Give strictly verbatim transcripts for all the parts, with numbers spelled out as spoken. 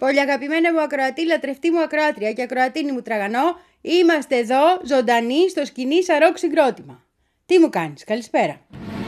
Πολύ αγαπημένα μου ακροατή, λατρευτή μου ακροάτρια και ακροατίνη μου τραγανό, είμαστε εδώ ζωντανοί στο σκηνή Σαρόκ συγκρότημα. Τι μου κάνεις, καλησπέρα.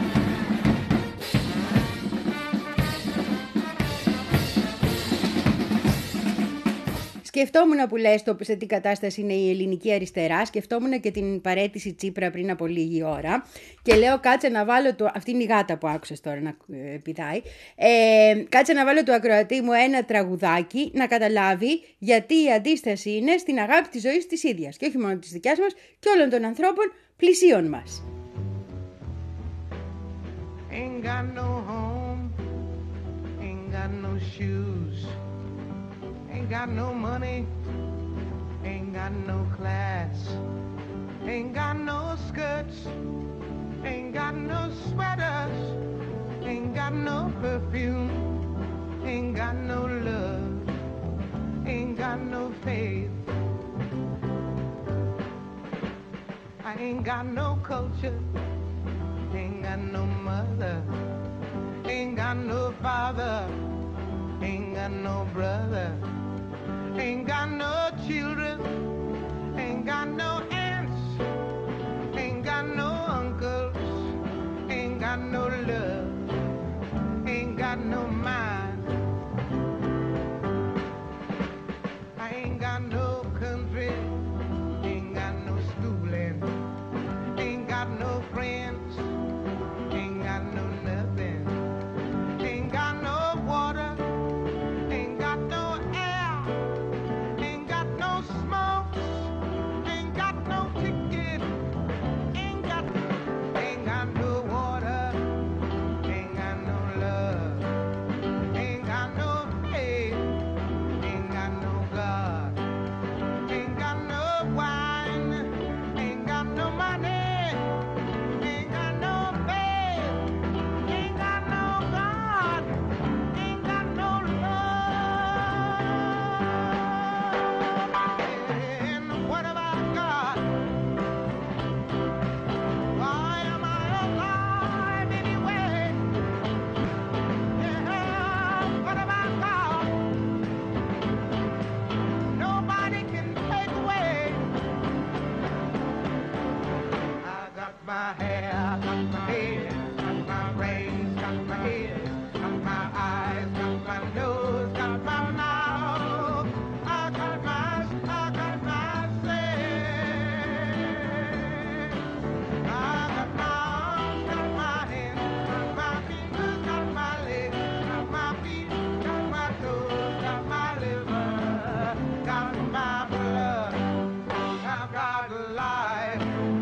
Σκεφτόμουν που λες το σε τι κατάσταση είναι η ελληνική αριστερά, σκεφτόμουν και την παραίτηση Τσίπρα πριν από λίγη ώρα και λέω κάτσε να βάλω, το... αυτή είναι η γάτα που άκουσες τώρα να ε, πηδάει, ε, κάτσε να βάλω του ακροατή μου ένα τραγουδάκι να καταλάβει γιατί η αντίσταση είναι στην αγάπη της ζωής της ίδιας και όχι μόνο της δικιάς μας και όλων των ανθρώπων πλησίων μας. Ain't got no home, ain't got no shoes. Ain't got no money, ain't got no class, ain't got no skirts, ain't got no sweaters, ain't got no perfume, ain't got no love, ain't got no faith. I ain't got no culture, ain't got no mother, ain't got no father, ain't got no brother. Ain't got no children, ain't got no aunts, ain't got no uncles, ain't got no love, ain't got no mind. I ain't got no country, ain't got no schooling, ain't got no friends, ain't got no nothing, ain't got no water, ain't got no smoke, ain't got no ticket, ain't got, ain't got no water, ain't got no love, ain't got no faith, ain't got no God, ain't got no wine, ain't got no money, ain't got no faith, ain't got no God, ain't got no love. My hair, got my head, got my brains, got my head, got my eyes, got my nose, got my mouth. I got my, I got my sense. I got my arms, got my hands, got my fingers, got my legs, got my feet, got my toes, got my liver, got my blood. I've got life.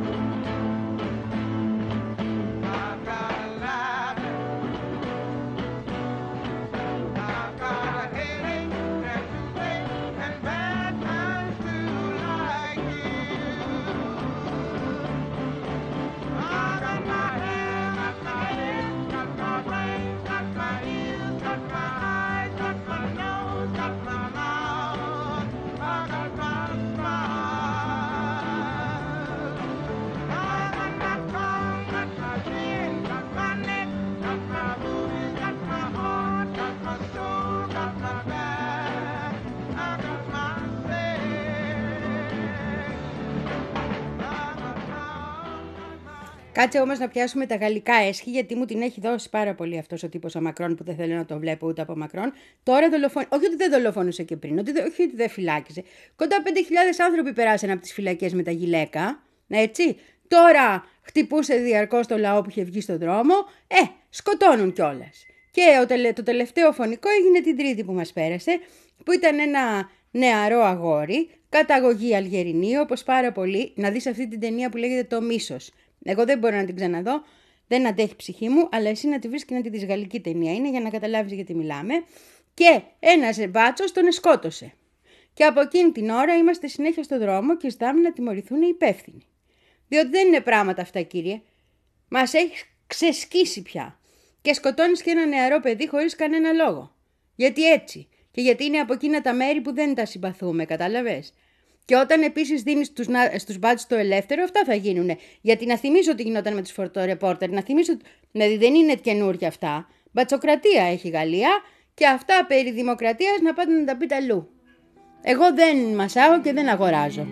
Κάτσε όμως να πιάσουμε τα γαλλικά έσχη, γιατί μου την έχει δώσει πάρα πολύ αυτός ο τύπος ο Μακρόν που δεν θέλω να το βλέπω ούτε από Μακρόν. Τώρα δολοφόνησε, όχι ότι δεν δολοφόνησε και πριν, ότι, όχι ότι δεν φυλάκιζε. Κοντά πέντε χιλιάδες άνθρωποι περάσαν από τις φυλακές με τα γυλαίκα, έτσι. Τώρα χτυπούσε διαρκώς το λαό που είχε βγει στον δρόμο, ε, σκοτώνουν κιόλας. Και το τελευταίο φωνικό έγινε την Τρίτη που μας πέρασε, που ήταν ένα νεαρό αγόρι, καταγωγή Αλγερινή, όπως πάρα πολύ, να δεις αυτή την ταινία που λέγεται Το Μίσος. Εγώ δεν μπορώ να την ξαναδώ, δεν αντέχει ψυχή μου, αλλά εσύ να τη βρεις και να τη δεις, γαλλική ταινία είναι, για να καταλάβεις γιατί μιλάμε. Και ένας μπάτσος τον σκότωσε. Και από εκείνη την ώρα είμαστε συνέχεια στο δρόμο και ζητάμε να τιμωρηθούν οι υπεύθυνοι. Διότι δεν είναι πράγματα αυτά, κύριε. Μας έχει ξεσκίσει πια. Και σκοτώνεις και ένα νεαρό παιδί χωρίς κανένα λόγο. Γιατί έτσι. Και γιατί είναι από εκείνα τα μέρη που δεν τα συμπαθούμε, κατάλαβες. Και όταν επίσης δίνεις στους, στους μπάτσους το ελεύθερο, αυτά θα γίνουνε. Γιατί να θυμίσω ότι γινόταν με τους φορτορεπόρτερ, να θυμίσω, δηλαδή δεν είναι καινούργια αυτά. Μπατσοκρατία έχει η Γαλλία Και αυτά περί δημοκρατίας να πάτε να τα πείτε αλλού. Εγώ δεν μασάω και δεν αγοράζω.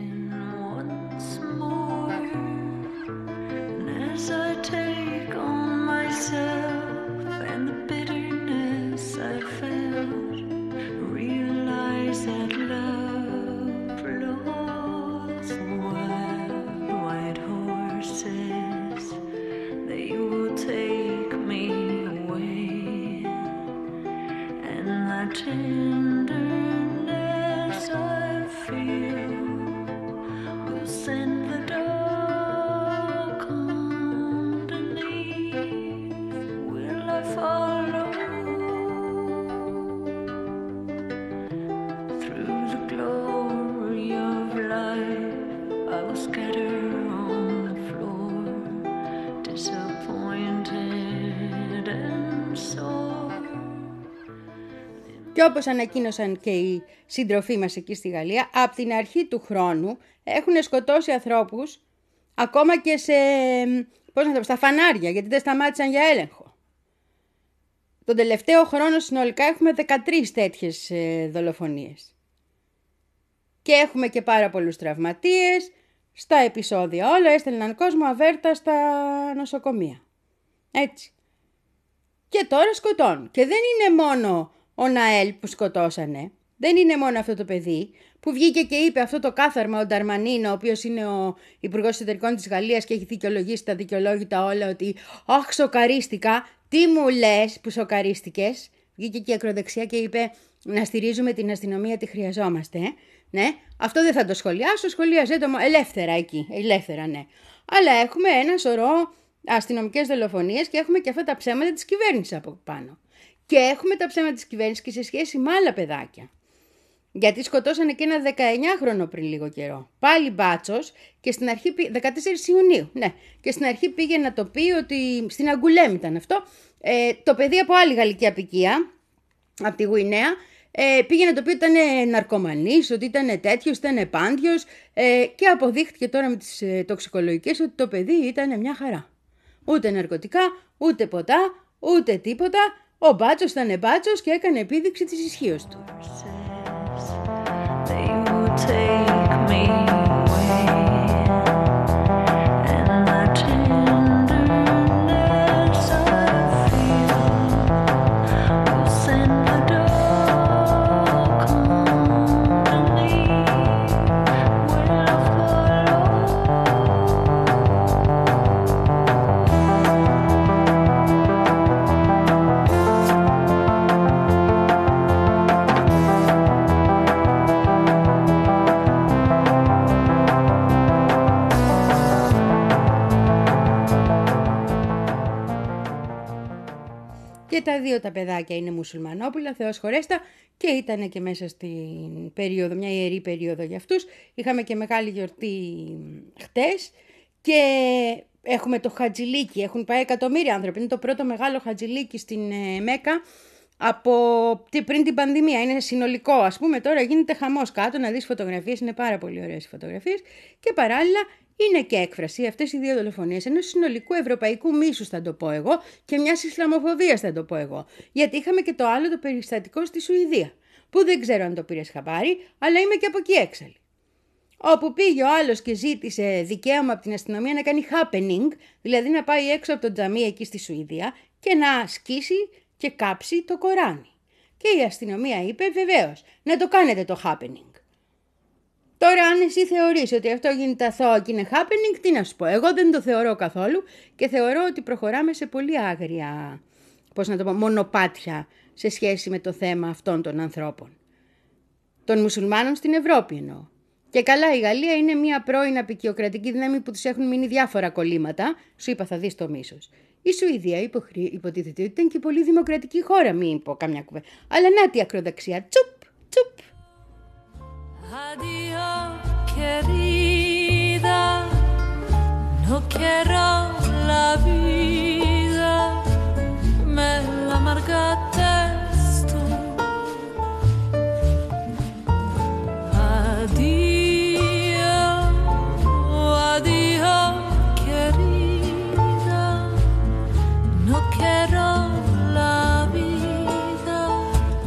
Και όπως ανακοίνωσαν και οι σύντροφοί μας εκεί στη Γαλλία, από την αρχή του χρόνου έχουν σκοτώσει ανθρώπους ακόμα και σε, πώς να το πω, στα φανάρια, γιατί δεν σταμάτησαν για έλεγχο. Τον τελευταίο χρόνο συνολικά έχουμε δεκατρείς τέτοιες ε, δολοφονίες. Και έχουμε και πάρα πολλούς τραυματίες. Στα επεισόδια όλα έστελναν κόσμο αβέρτα στα νοσοκομεία. Έτσι. Και τώρα σκοτώνουν. Και δεν είναι μόνο ο Ναέλ που σκοτώσανε. Δεν είναι μόνο αυτό το παιδί που βγήκε και είπε αυτό το κάθαρμα ο Νταρμανίν, ο οποίος είναι ο Υπουργός Εσωτερικών της Γαλλίας και έχει δικαιολογήσει τα δικαιολόγητα όλα ότι «Αχ, σοκαρίστηκα, τι μου λες που σοκαρίστηκες». Βγήκε και η ακροδεξιά και είπε «Να στηρίζουμε την αστυνομία, τη χρειαζόμαστε». Ε? Ναι, αυτό δεν θα το σχολιάσω, σχολίαζε το ελεύθερα εκεί, ελεύθερα ναι. Αλλά έχουμε ένα σωρό αστυνομικές δολοφονίες και έχουμε και αυτά τα ψέματα της κυβέρνησης από πάνω. Και έχουμε τα ψέματα της κυβέρνησης και σε σχέση με άλλα παιδάκια. Γιατί σκοτώσανε και ένα δεκαεννιάχρονο πριν λίγο καιρό. Πάλι μπάτσος και στην αρχή, δεκατέσσερις Ιουνίου, ναι. Και στην αρχή πήγε να το πει ότι, στην Αγκουλέμ ήταν αυτό, ε, το παιδί από άλλη γαλλική απικία, από τη Γουινέα, ε, πήγε να το πει ότι ήταν ναρκωμανής, ότι ήταν τέτοιος, ήταν επάντιος ε, και αποδείχτηκε τώρα με τις ε, τοξικολογικές ότι το παιδί ήταν μια χαρά. Ούτε ναρκωτικά, ούτε ποτά, ούτε τίποτα. Ο μπάτσος ήταν μπάτσος και έκανε επίδειξη της ισχύως του. Και τα δύο τα παιδάκια είναι μουσουλμανόπουλα, Θεός χωρέστα, και ήταν και μέσα στην περίοδο, μια ιερή περίοδο για αυτούς. Είχαμε και μεγάλη γιορτή χτες και έχουμε το Χατζηλίκι, έχουν πάει εκατομμύρια άνθρωποι. Είναι το πρώτο μεγάλο Χατζηλίκι στην Μέκα από πριν την πανδημία. Είναι συνολικό, ας πούμε, τώρα γίνεται χαμός κάτω, να δεις φωτογραφίες, είναι πάρα πολύ ωραίες οι φωτογραφίες και παράλληλα είναι και έκφραση αυτές οι δύο δολοφονίες ενός συνολικού ευρωπαϊκού μίσους, θα το πω εγώ, και μιας Ισλαμοφοβίας, θα το πω εγώ. Γιατί είχαμε και το άλλο το περιστατικό στη Σουηδία, που δεν ξέρω αν το πήρες χαμπάρι, αλλά είμαι και από εκεί έξαλλη. Όπου πήγε ο άλλος και ζήτησε δικαίωμα από την αστυνομία να κάνει happening, δηλαδή να πάει έξω από το τζαμί εκεί στη Σουηδία και να σκίσει και κάψει το Κοράνι. Και η αστυνομία είπε βεβαίως να το κάνετε το happening. Τώρα αν εσύ θεωρείς ότι αυτό γίνεται αθώο και είναι happening, τι να σου πω, εγώ δεν το θεωρώ καθόλου και θεωρώ ότι προχωράμε σε πολύ άγρια, πώς να το πω, μονοπάτια σε σχέση με το θέμα αυτών των ανθρώπων. Των μουσουλμάνων στην Ευρώπη εννοώ. Και καλά, η Γαλλία είναι μια πρώην απικιοκρατική δύναμη που τους έχουν μείνει διάφορα κολλήματα, σου είπα θα δεις το μίσος. Η Σουηδία υποχρή... υποτίθεται ότι ήταν και πολύ δημοκρατική χώρα, μην πω καμιά κουβέντα. Αλλά να τη ακροδεξιά, τσουπ, τσουπ. Adiós, querida, no quiero la vida, me la amargaste tú. Adiós, adiós, querida, no quiero la vida,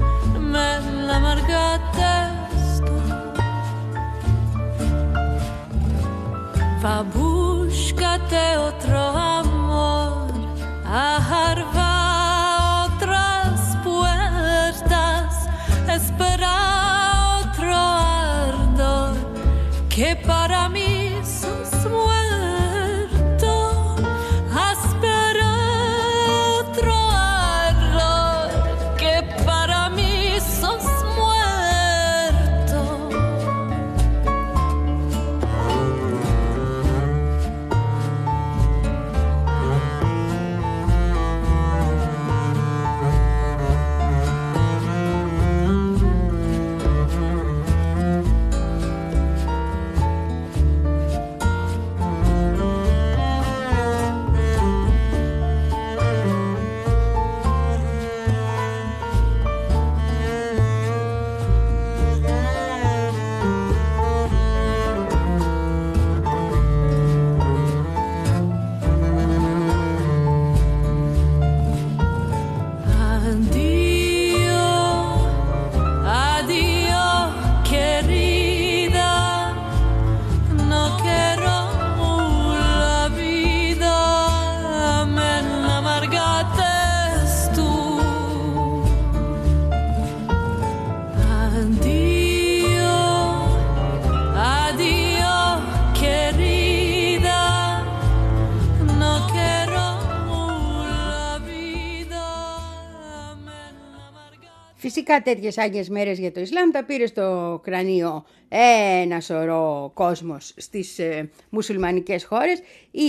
pa búscate otro amor, ajarva otras puertas, espera otro ardor, que para mí sos muerto, espera otro ardor, que para mí sos muerto. Φυσικά τέτοιες άγιες μέρες για το Ισλάμ τα πήρε στο κρανίο ένα σωρό κόσμος στις ε, μουσουλμανικές χώρες. Η,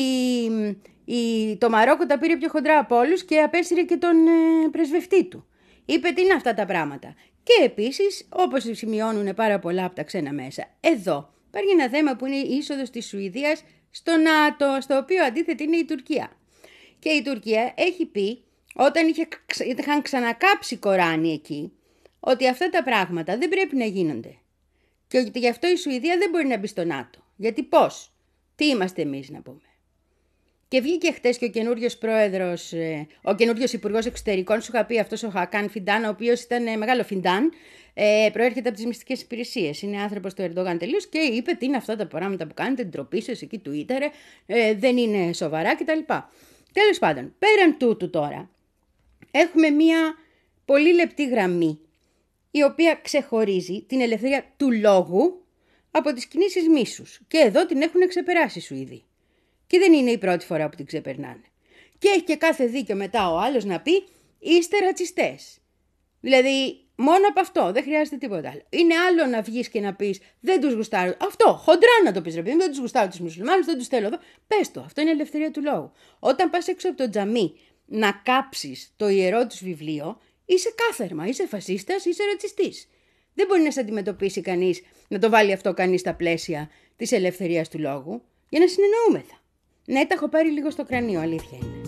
η, το Μαρόκο τα πήρε πιο χοντρά από όλους και απέσυρε και τον ε, πρεσβευτή του. Είπε τι είναι αυτά τα πράγματα. Και επίσης, όπως σημειώνουν πάρα πολλά από τα ξένα μέσα, εδώ υπάρχει ένα θέμα που είναι η είσοδος της Σουηδίας στο ΝΑΤΟ, στο οποίο αντίθετη είναι η Τουρκία. Και η Τουρκία έχει πει, όταν είχε, είχαν ξανακάψει Κοράνι εκεί, ότι αυτά τα πράγματα δεν πρέπει να γίνονται. Και ότι γι' αυτό η Σουηδία δεν μπορεί να μπει στο ΝΑΤΟ. Γιατί πώς, τι είμαστε εμείς να πούμε. Και βγήκε χτες και ο καινούριος πρόεδρος, ο καινούριος υπουργός εξωτερικών, σου είχα πει αυτός ο Χακάν Φιντάν, ο οποίος ήταν μεγάλο Φιντάν, ε, προέρχεται από τις μυστικές υπηρεσίες. Είναι άνθρωπος του Ερντογάν τελείως και είπε τι είναι αυτά τα πράγματα που κάνετε, την τροπή σας εκεί Twitter, ε, δεν είναι σοβαρά κτλ. Τέλος πάντων, πέραν τούτου τώρα, έχουμε μία πολύ λεπτή γραμμή, η οποία ξεχωρίζει την ελευθερία του λόγου από τις κινήσεις μίσους. Και εδώ την έχουν ξεπεράσει οι Σουηδοί. Και δεν είναι η πρώτη φορά που την ξεπερνάνε. Και έχει και κάθε δίκιο μετά ο άλλος να πει είστε ρατσιστές. Δηλαδή μόνο από αυτό δεν χρειάζεται τίποτα άλλο. Είναι άλλο να βγεις και να πεις δεν τους γουστάρω. Αυτό χοντρά να το πεις ρε παιδί, δεν τους γουστάρω τους μουσουλμάνους, δεν τους θέλω εδώ. Πες το, αυτό είναι η ελευθερία του λόγου. Όταν πας έξω από το τζαμί να κάψεις το ιερό τους βιβλίο, είσαι κάθαρμα, είσαι φασίστας, είσαι ρατσιστής. Δεν μπορεί να σε αντιμετωπίσει κανείς, να το βάλει αυτό κανείς στα πλαίσια της ελευθερίας του λόγου, για να συνεννοούμεθα. Ναι, τα έχω πάρει λίγο στο κρανίο, αλήθεια είναι.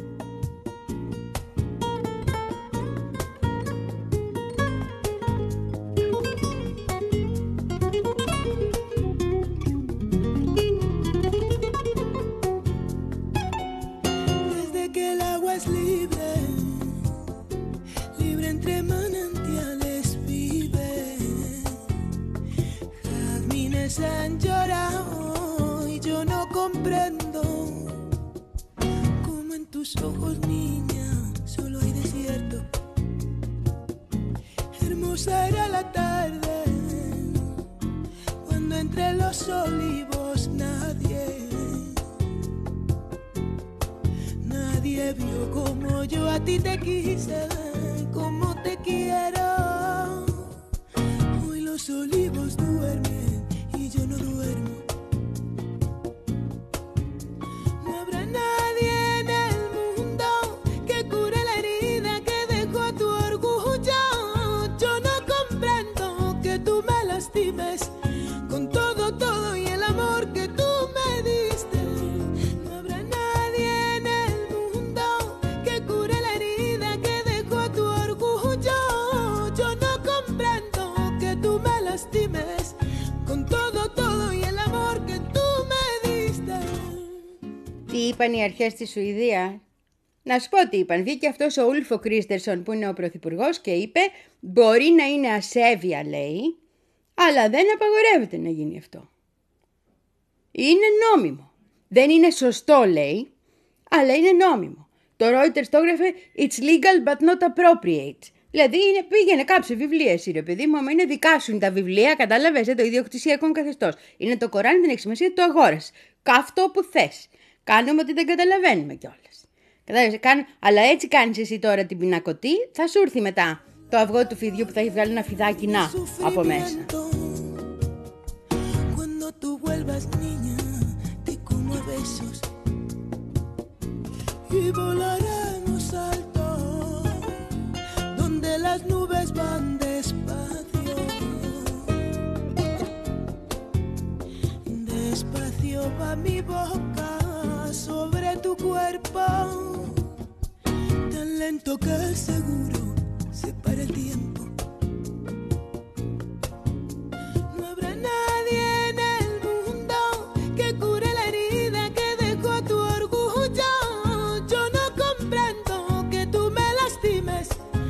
Han llorado y yo no comprendo cómo en tus ojos, niña, solo hay desierto. Hermosa era la tarde cuando entre los olivos nadie, nadie vio como yo a ti te quise, como te quiero. Hoy los olivos duermen. Yo no duermo. No habrá nadie en el mundo que cure la herida que dejó tu orgullo. Yo no comprendo que tú me lastimes con todo, todo y el amor que tú me diste. No habrá nadie en el mundo que cure la herida que dejó tu orgullo. Yo no comprendo que tú me lastimes con todo, todo y el amor que tú me diste. Τι είπαν οι αρχές στη Σουηδία? Να σου πω τι είπαν. Βγήκε αυτός ο Ούλφο Κρίστερσον που είναι ο πρωθυπουργός και είπε μπορεί να είναι ασέβεια λέει, αλλά δεν απαγορεύεται να γίνει αυτό. Είναι νόμιμο. Δεν είναι σωστό, λέει, αλλά είναι νόμιμο. Το Reuters το έγραφε «It's legal but not appropriate». Δηλαδή είναι, πήγαινε κάψε βιβλία εσύ ρε παιδί μου, άμα είναι δικά σου είναι τα βιβλία, κατάλαβες, το ιδιοκτησιακό καθεστώς. Είναι το Κοράνι, δεν έχει σημασία, το αγόρασε. Καύτο που θες. Κάνουμε ότι δεν καταλαβαίνουμε κιόλας. Κατάλαβες, κάν... αλλά έτσι κάνεις εσύ τώρα την πινακωτή, θα σου έρθει μετά το αυγό του φιδιού που θα έχει βγάλει ένα φιδάκι να από μέσα. Las nubes van despacio, despacio va mi boca sobre tu cuerpo, tan lento que seguro se para el tiempo. No habrá nadie en el mundo que cure la herida que dejó tu orgullo. Yo no comprendo que tú me lastimes.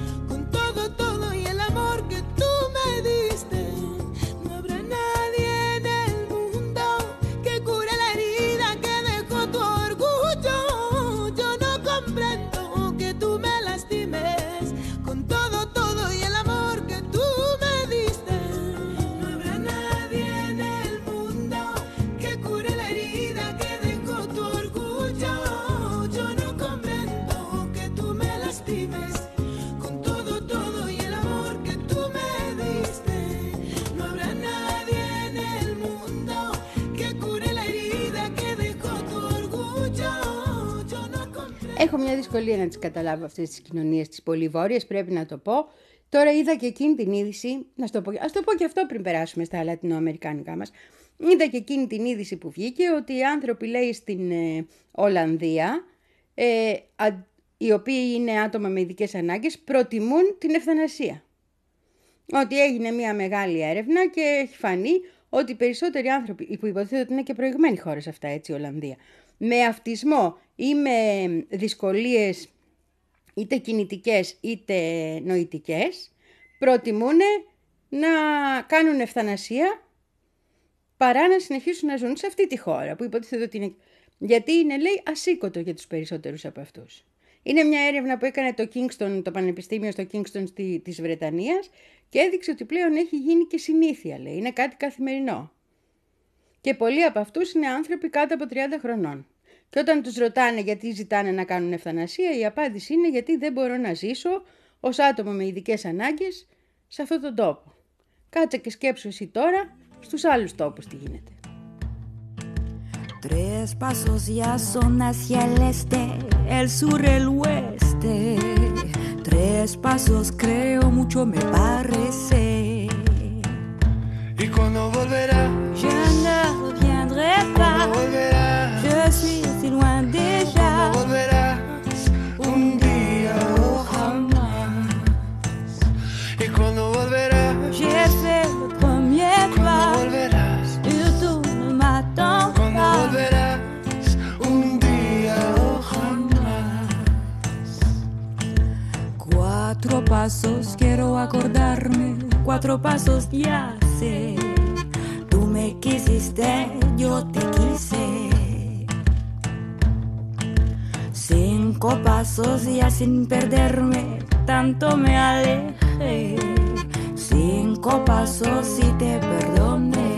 Έχω μια δυσκολία να τις καταλάβω αυτές τις κοινωνίες τις πολύ βόρειες, πρέπει να το πω. Τώρα είδα και εκείνη την είδηση, να στο πω, ας το πω και αυτό πριν περάσουμε στα λατινοαμερικάνικά μας. Είδα και εκείνη την είδηση που βγήκε ότι οι άνθρωποι, λέει, στην ε, Ολλανδία, ε, α, οι οποίοι είναι άτομα με ειδικές ανάγκες, προτιμούν την ευθανασία. Ότι έγινε μια μεγάλη έρευνα και έχει φανεί ότι οι περισσότεροι άνθρωποι, που υποτίθεται ότι είναι και προηγμένη χώρα σε αυτά, έτσι, η Ολλανδία, με αυτισμό ή με δυσκολίες είτε κινητικές είτε νοητικές, προτιμούν να κάνουν ευθανασία παρά να συνεχίσουν να ζουν σε αυτή τη χώρα που υποτίθεται ότι είναι... Γιατί είναι, λέει, ασήκωτο για τους περισσότερους από αυτούς. Είναι μια έρευνα που έκανε το Kingston, το Πανεπιστήμιο στο Kingston της Βρετανίας και έδειξε ότι πλέον έχει γίνει και συνήθεια, λέει. Είναι κάτι καθημερινό. Και πολλοί από αυτούς είναι άνθρωποι κάτω από τριάντα χρονών. Και όταν τους ρωτάνε γιατί ζητάνε να κάνουν ευθανασία, η απάντηση είναι γιατί δεν μπορώ να ζήσω ως άτομο με ειδικές ανάγκες σε αυτόν τον τόπο. Κάτσε και σκέψου εσύ τώρα στους άλλους τόπους τι γίνεται. Tres pasos ya son hacia el este, el sur, el oeste. Tres pasos creo mucho me parece. ¿Y cuando volverá? Je ne reviendrai pas. Je suis si loin déjà. ¿Cuándo volverás? Un día o jamás. ¿Y cuando volverás? J'ai fait le premier pas. ¿Cuándo volverás? Et tu ne m'attends pas. ¿Cuándo volverás? Un día o jamás. Cuatro pasos quiero acordarme. Cuatro pasos ya sé. Tú me quisiste, yo te quise. Cinco pasos ya sin perderme, tanto me alejé. Cinco pasos y te perdoné.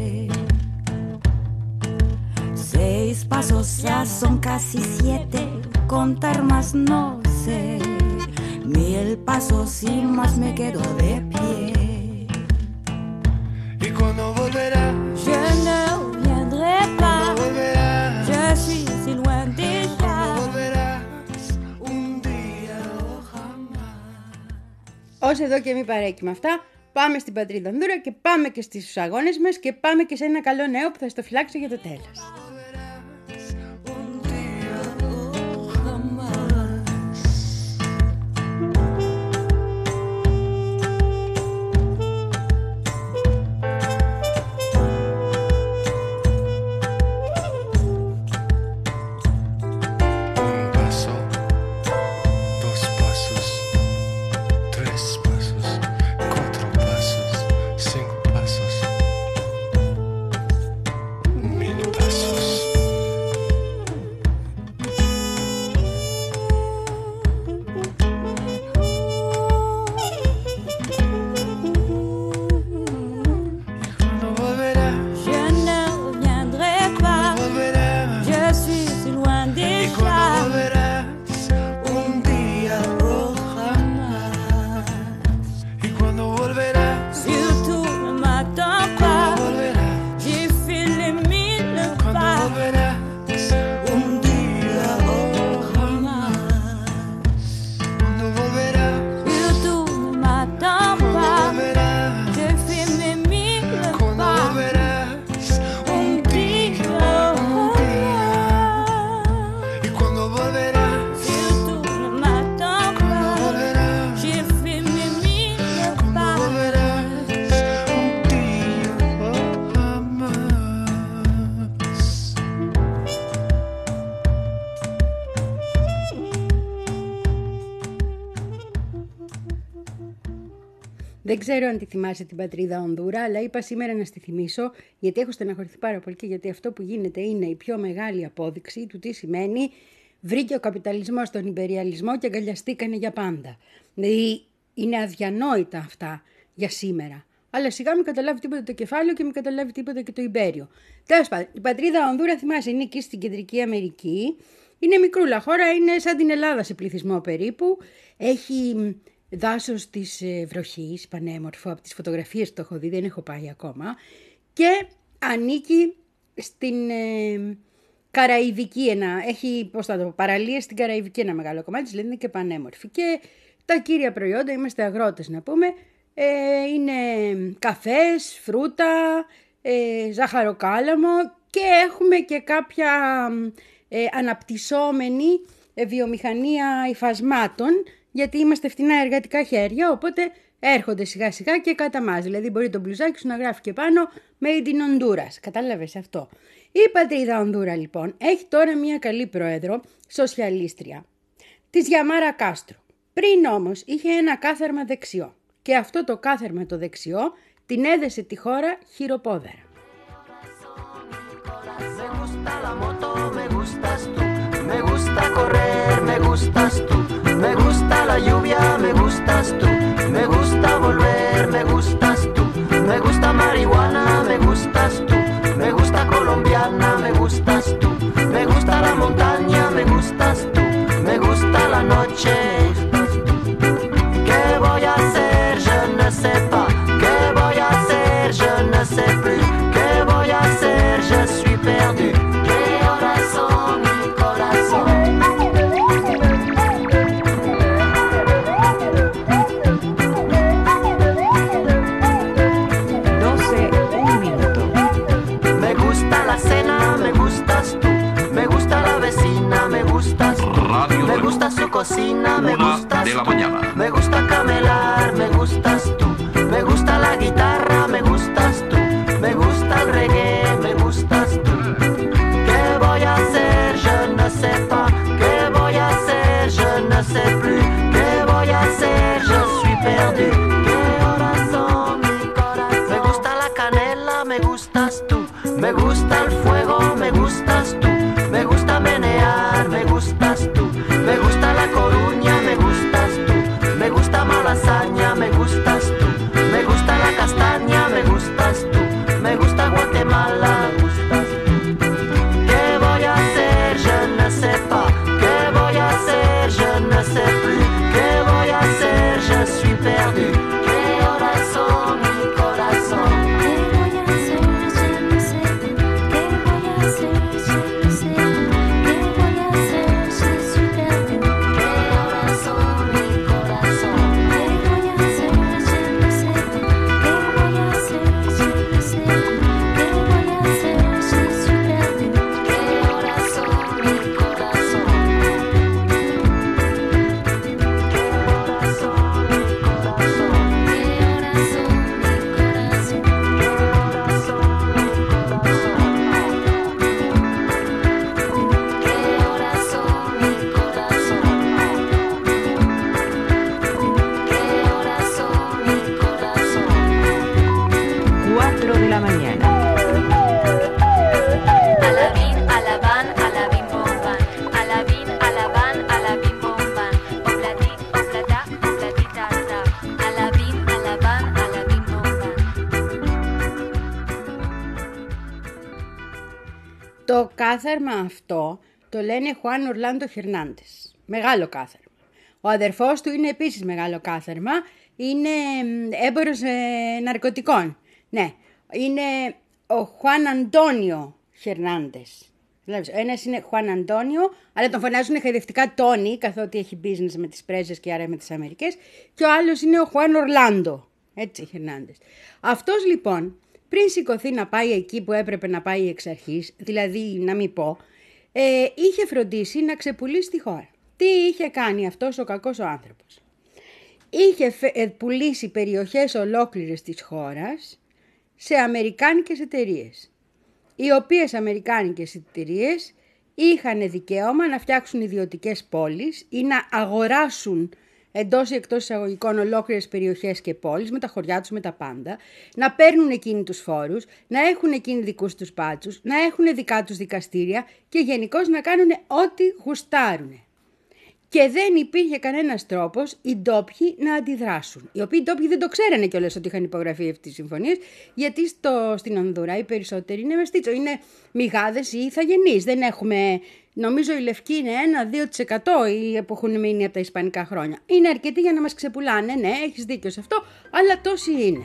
Seis pasos ya son casi siete, contar más no sé. Mil pasos y más me quedo de pie. ¿Y cuándo volverás? Je ne reviendrai pas. ¿Cuándo volverás? Je suis si loin déjà. ¿Cuándo volverás? Un día o jamás. Ως εδώ και μη παρέκει με αυτά, πάμε στην πατρίδα Ανδούρα και πάμε και στους αγώνες μας και πάμε και σε ένα καλό νέο που θα στο φυλάξω για το τέλος. Pasos. Δεν ξέρω αν τη θυμάσαι την πατρίδα Ονδούρα, αλλά είπα σήμερα να στη θυμίσω, γιατί έχω στεναχωρηθεί πάρα πολύ και γιατί αυτό που γίνεται είναι η πιο μεγάλη απόδειξη του τι σημαίνει βρήκε ο καπιταλισμός τον υπεριαλισμό και αγκαλιαστήκανε για πάντα. Δηλαδή είναι αδιανόητα αυτά για σήμερα. Αλλά σιγά μην καταλάβει τίποτα το κεφάλαιο και μην καταλάβει τίποτα και το Ιμπέριο. Τέλος πάντων, η πατρίδα Ονδούρα, θυμάσαι, είναι εκεί στην Κεντρική Αμερική. Είναι μικρούλα χώρα, είναι σαν την Ελλάδα σε πληθυσμό περίπου. Έχει δάσος της βροχής, πανέμορφο, από τις φωτογραφίες που το έχω δει, δεν έχω πάει ακόμα. Και ανήκει στην ε, Καραϊβική, ένα, έχει, πώς θα το πω, παραλίες στην Καραϊβική ένα μεγάλο κομμάτι, δηλαδή είναι και πανέμορφη. Και τα κύρια προϊόντα, είμαστε αγρότες να πούμε, ε, είναι καφές, φρούτα, ε, ζάχαροκάλαμο και έχουμε και κάποια ε, αναπτυσσόμενη ε, βιομηχανία υφασμάτων, γιατί είμαστε φτηνά εργατικά χέρια, οπότε έρχονται σιγά σιγά και κατά μας. Δηλαδή μπορεί το μπλουζάκι σου να γράφει και πάνω Made in Honduras. Κατάλαβες αυτό. Η πατρίδα Ονδούρα λοιπόν έχει τώρα μια καλή πρόεδρο, σοσιαλίστρια, της Γιαμάρα Κάστρο. Πριν όμως είχε ένα κάθαρμα δεξιό και αυτό το κάθαρμα το δεξιό την έδεσε τη χώρα χειροπόδαρα. Me gusta correr, me gustas tú. Me gusta la lluvia, me gustas tú. Me gusta volver, me gustas tú. Me gusta marihuana, me gustas tú. Me gusta colombiana, me gustas tú. Me gusta la montaña, me gustas tú. Me gusta la noche. ¿Qué voy a hacer? Je ne sais pas. ¿Qué voy a hacer? Je ne sais plus. ¿Qué voy a hacer? Je suis perdu. ¿Qué horas son, mi corazón? Me gusta su cocina, me gustas tú. Me gusta camelar, me gustas tú. Me gusta la guitarra, me gustas tú. Me gusta el reggae, me gustas tú. ¿Qué voy a hacer? Je ne sais pas. ¿Qué voy a hacer? Je ne sais plus. ¿Qué voy a hacer? Je suis perdu. ¿Qué horas son, mi corazón? Me gusta la canela, me gustas tú. Me gusta el fuego, me gustas tú. Me gusta menear, me gustas tú. Me gusta La Coruña, me gustas tú. Me gusta Malasaña, me gustas tú. Me gusta la castaña, me gustas tú. Me gusta Guatemala, me gustas tú. ¿Qué voy a hacer? Je ne sais pas. ¿Qué voy a hacer? Je ne sais plus. ¿Qué voy a hacer? Je suis perdu. ¿Qué horas son, mi corazón? ¿Qué voy a hacer? Je ne sais plus. ¿Qué voy a hacer? Je ne sais plus. ¿Qué voy a hacer? Je suis perdu. ¿Qué horas son, mi corazón? ¿Qué voy a hacer? Je ne sais plus. ¿Qué voy a hacer? Je ne sais plus. ¿Qué voy a hacer? Je suis perdu. ¿Qué horas son, mi corazón? cuatro de la mañana. Alabín, alabán, alabín, bomban. Alabín, alabán, alabín, bomban. Oplatí, oplatá, oplatita, ta. Alabín, alabán, alabín, bomban. Το κάθαρμα αυτό το λένε Χουάν Ορλάντο Χερνάντες. Μεγάλο κάθαρμα. Ο αδερφός του είναι επίσης μεγάλο κάθαρμα. Είναι έμπορος ε, ναρκωτικών. Ναι, είναι ο Χουάν Αντώνιο Χερνάντες. Ο ένας είναι Χουάν Αντώνιο, αλλά τον φωνάζουν χαϊδευτικά Τόνι, καθότι έχει business με τις πρέσβες και άρα με τις Αμερικές. Και ο άλλος είναι ο Χουάν Ορλάντο, έτσι, Χερνάντες. Αυτός λοιπόν, πριν σηκωθεί να πάει εκεί που έπρεπε να πάει εξ αρχής, δηλαδή να μην πω, ε, είχε φροντίσει να ξεπουλήσει τη χώρα. Τι είχε κάνει αυτός ο κακός ο άνθρωπος? Είχε πουλήσει περιοχές ολόκληρες της χώρας σε αμερικάνικες εταιρείες, οι οποίες αμερικάνικες εταιρείες είχαν δικαίωμα να φτιάξουν ιδιωτικές πόλεις ή να αγοράσουν εντός ή εκτός εισαγωγικών ολόκληρες περιοχές και πόλεις, με τα χωριά τους, με τα πάντα, να παίρνουν εκείνοι τους φόρους, να έχουν εκείνοι δικούς τους πάτσους, να έχουν δικά τους δικαστήρια και γενικώς να κάνουν ό,τι γουστάρουν. Και δεν υπήρχε κανένας τρόπος οι ντόπιοι να αντιδράσουν. Οι οποίοι ντόπιοι δεν το ξέρανε κιόλας ότι είχαν υπογραφεί αυτές τις συμφωνίες, γιατί στο, στην Ονδούρα οι περισσότεροι είναι μεστίτσο, είναι μηγάδες ή ηθαγενείς. Δεν έχουμε, νομίζω η Λευκή είναι ένα με δύο τοις εκατό οι που έχουν μείνει από τα ισπανικά χρόνια. Είναι αρκετοί για να μας ξεπουλάνε, ναι, έχεις δίκιο σε αυτό, αλλά τόσοι είναι.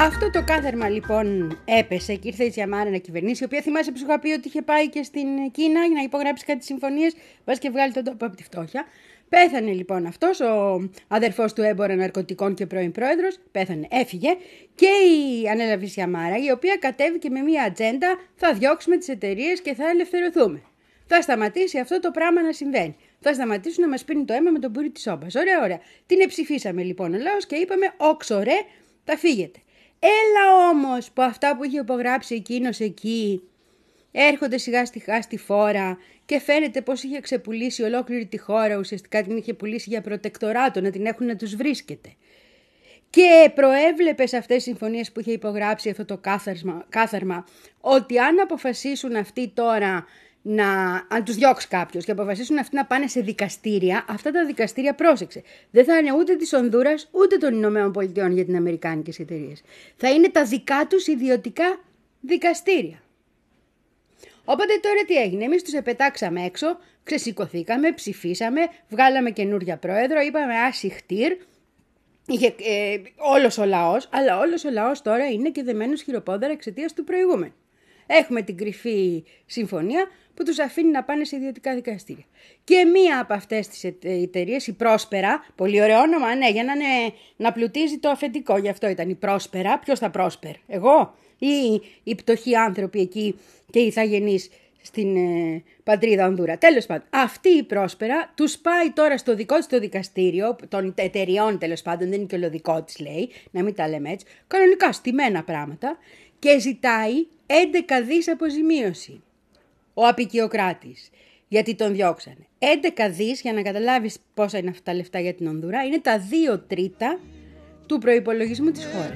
Αυτό το κάθαρμα λοιπόν έπεσε και ήρθε η Τσιαμάρα να κυβερνήσει, η οποία θυμάσαι που σου είχα πει ότι είχε πάει και στην Κίνα για να υπογράψει κάτι συμφωνίες, βάζει και βγάλει τον τόπο από τη φτώχεια. Πέθανε λοιπόν αυτός, ο αδερφός του έμπορα ναρκωτικών και πρώην πρόεδρος, πέθανε, έφυγε, και η ανέλαβε Τσιαμάρα, η οποία κατέβηκε με μια ατζέντα, θα διώξουμε τις εταιρείες και θα ελευθερωθούμε. Θα σταματήσει αυτό το πράγμα να συμβαίνει. Θα σταματήσουν να μας πίνει το αίμα με τον πούρι της όμπας. Ωραία, ωραία. Την εψηφίσαμε λοιπόν ο λαός και είπαμε, όξο ρε, τα φύγετε. Έλα όμως που αυτά που είχε υπογράψει εκείνος εκεί έρχονται σιγά σιγά στη φόρα και φαίνεται πως είχε ξεπουλήσει ολόκληρη τη χώρα, ουσιαστικά την είχε πουλήσει για προτεκτοράτο, να την έχουν να τους βρίσκεται. Και προέβλεπε σε αυτές τις συμφωνίες που είχε υπογράψει αυτό το κάθαρμα, κάθαρμα ότι αν αποφασίσουν αυτοί τώρα να, αν τους διώξει κάποιος και αποφασίσουν αυτοί να πάνε σε δικαστήρια, αυτά τα δικαστήρια, πρόσεξε, δεν θα είναι ούτε της Ονδούρας ούτε των Ηνωμένων Πολιτειών για την αμερικάνικες εταιρείες. Θα είναι τα δικά τους ιδιωτικά δικαστήρια. Οπότε τώρα τι έγινε, εμείς τους επετάξαμε έξω, ξεσηκωθήκαμε, ψηφίσαμε, βγάλαμε καινούρια πρόεδρο, είπαμε άση χτύρ, είχε ε, όλος ο λαός, αλλά όλος ο λαός τώρα είναι και δεμένος χειροπόδαρα εξαιτίας του προηγούμενου. Έχουμε την κρυφή συμφωνία που τους αφήνει να πάνε σε ιδιωτικά δικαστήρια. Και μία από αυτές τις εταιρείες, η Πρόσπερα, πολύ ωραίο όνομα, ναι, για να, είναι, να πλουτίζει το αφεντικό, γι' αυτό ήταν η Πρόσπερα. Ποιος θα Πρόσπερ, εγώ ή οι πτωχοί άνθρωποι εκεί και οι ηθαγενείς στην ε, πατρίδα Ονδούρα. Τέλος πάντων, αυτή η Πρόσπερα τους πάει τώρα στο δικό της το δικαστήριο, των εταιριών τέλος πάντων, δεν είναι και ολοδικό της λέει, να μην τα λέμε έτσι, κανονικά στημένα πράγματα, και ζητάει έντεκα δις αποζημίωση ο απικιοκράτης, γιατί τον διώξανε. έντεκα δις, για να καταλάβεις πόσα είναι αυτά τα λεφτά για την Ονδούρα, είναι τα δύο τρίτα του προϋπολογισμού της χώρας.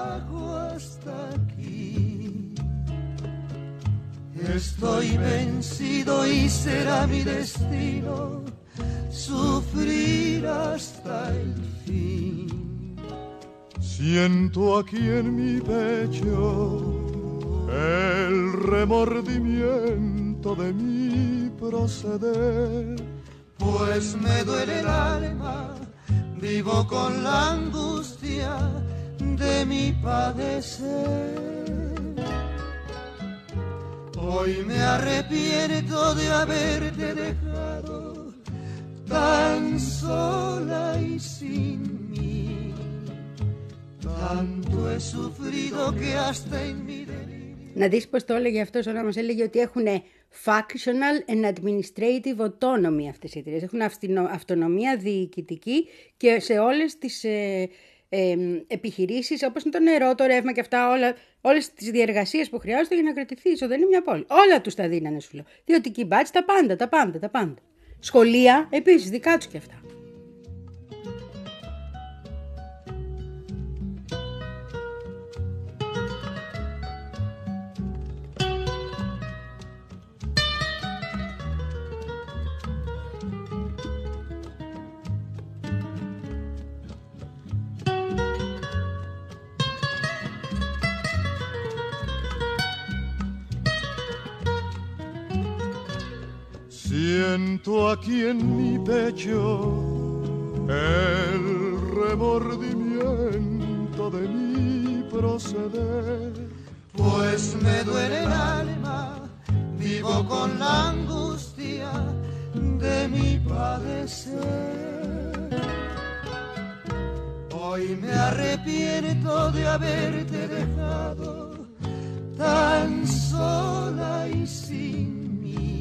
Estoy vencido y será mi destino sufrir hasta el fin. Siento aquí en mi pecho el remordimiento de mi proceder, pues me duele el alma, vivo con la angustia de mi padecer. Hoy me arrepiento de haberte dejado tan sola y sin mí. Tanto he sufrido que hasta en mi delirio. Να δεις πως το έλεγε αυτός ο νόμος, έλεγε ότι έχουν functional and administrative autonomy αυτές οι εταιρείες. Έχουν αυτονομία διοικητική και σε όλες τις ε, ε, επιχειρήσεις, όπως είναι το νερό, το ρεύμα και αυτά, όλα, όλες τις διεργασίες που χρειάζονται για να κρατηθεί η ισοδύναμη μια πόλη. Όλα τους τα δίνανε, σου λέω. Ιδιωτική μπάτση, τα πάντα, τα πάντα, τα πάντα. Σχολεία, επίσης, δικά τους και αυτά. Siento aquí en mi pecho el remordimiento de mi proceder, pues me duele el alma, vivo con la angustia de mi padecer. Hoy me arrepiento de haberte dejado tan sola y sin mí.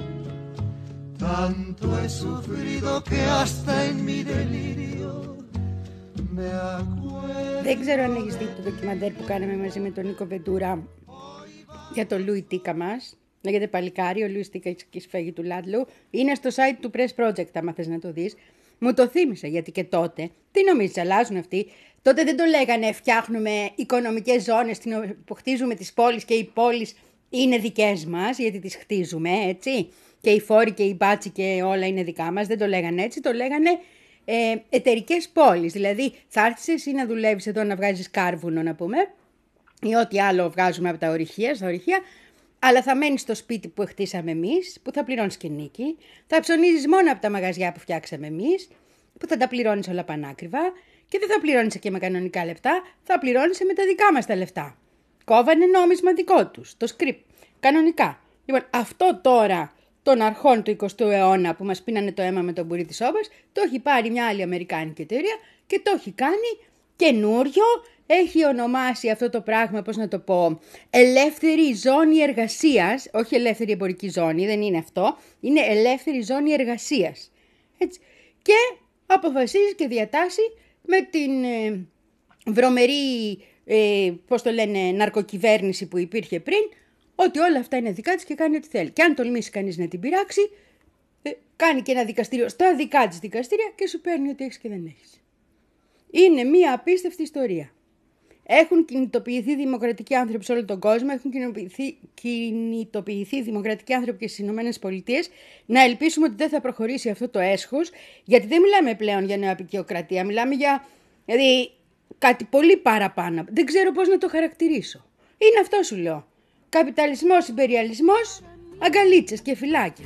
Tanto he sufrido que hasta en mi delirio me acuerdo. Δεν ξέρω αν έχεις δει το ντοκιμαντέρ που κάναμε μαζί με τον Νίκο Βεντούρα για το Λούι Τίκα μας. Λέγεται Παλικάρι, ο Λούις Τίκα και η σφαίγη του Λάντλου. Είναι στο site του Press Project, άμα θες να το δεις. Μου το θύμισε, γιατί και τότε, τι νομίζεις, αλλάζουν αυτοί. Τότε δεν το λέγανε φτιάχνουμε οικονομικές ζώνες που χτίζουμε τις πόλεις και οι πόλεις είναι δικές μας, γιατί τις χτίζουμε, έτσι. Και οι φόροι και οι μπάτσι και όλα είναι δικά μας. Δεν το λέγανε έτσι, το λέγανε ε, εταιρικές πόλεις. Δηλαδή θα έρθεις εσύ να δουλεύεις εδώ, να βγάζεις κάρβουνο, να πούμε, ή ό,τι άλλο βγάζουμε από τα ορυχεία, στα ορυχεία, αλλά θα μένεις στο σπίτι που χτίσαμε εμείς, που θα πληρώνεις και νίκη, θα ψωνίζεις μόνο από τα μαγαζιά που φτιάξαμε εμείς, που θα τα πληρώνεις όλα πανάκριβα, Και δεν θα πληρώνεις και με κανονικά λεφτά, θα πληρώνεις με τα δικά μας τα λεφτά. Κόβανε νομισματικό τους, το script, κανονικά. Λοιπόν, αυτό τώρα των αρχών του εικοστού αιώνα που μας πίνανε το αίμα με τον μπουρί της σόπας, το έχει πάρει μια άλλη αμερικάνικη εταιρεία και το έχει κάνει καινούριο, έχει ονομάσει αυτό το πράγμα, πώς να το πω, ελεύθερη ζώνη εργασίας, όχι ελεύθερη εμπορική ζώνη, δεν είναι αυτό, είναι ελεύθερη ζώνη εργασίας. Έτσι. Και αποφασίζει και διατάσσει με την ε, βρωμερή, ε, πώς το λένε, ναρκοκυβέρνηση που υπήρχε πριν, ότι όλα αυτά είναι δικά της και κάνει ό,τι θέλει. Και αν τολμήσει κανείς να την πειράξει, ε, κάνει και ένα δικαστήριο στα δικά της δικαστήρια και σου παίρνει ό,τι έχεις και δεν έχεις. Είναι μία απίστευτη ιστορία. Έχουν κινητοποιηθεί δημοκρατικοί άνθρωποι σε όλο τον κόσμο, έχουν κινητοποιηθεί, κινητοποιηθεί δημοκρατικοί άνθρωποι και στις Ηνωμένες Πολιτείες. Να ελπίσουμε ότι δεν θα προχωρήσει αυτό το έσχος, γιατί δεν μιλάμε πλέον για νεοαπικιοκρατία, μιλάμε για δηλαδή, κάτι πολύ παραπάνω. Δεν ξέρω πώς να το χαρακτηρίσω. Είναι αυτό σου λέω. Καπιταλισμός, ιμπεριαλισμός, αγκαλίτσες και φυλάκια.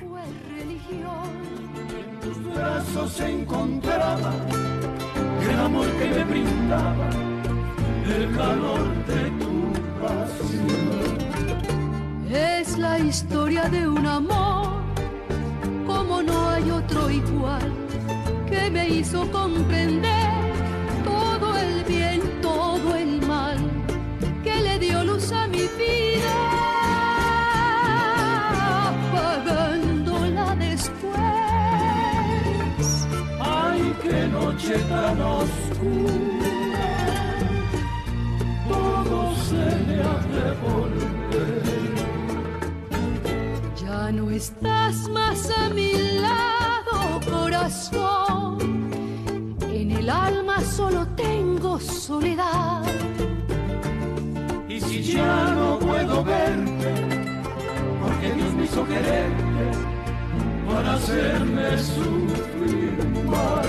Es la historia de un amor como no hay otro igual, que me hizo comprender todo el bien, todo el mal, que le dio luz a mi vida, apagándola después. Ay, qué noche tan oscura, todo se me hace volver. Ya no estás más a mi lado, corazón. En el alma solo tengo soledad. Y si ya no puedo verte, porque Dios me hizo quererte para hacerme sufrir más.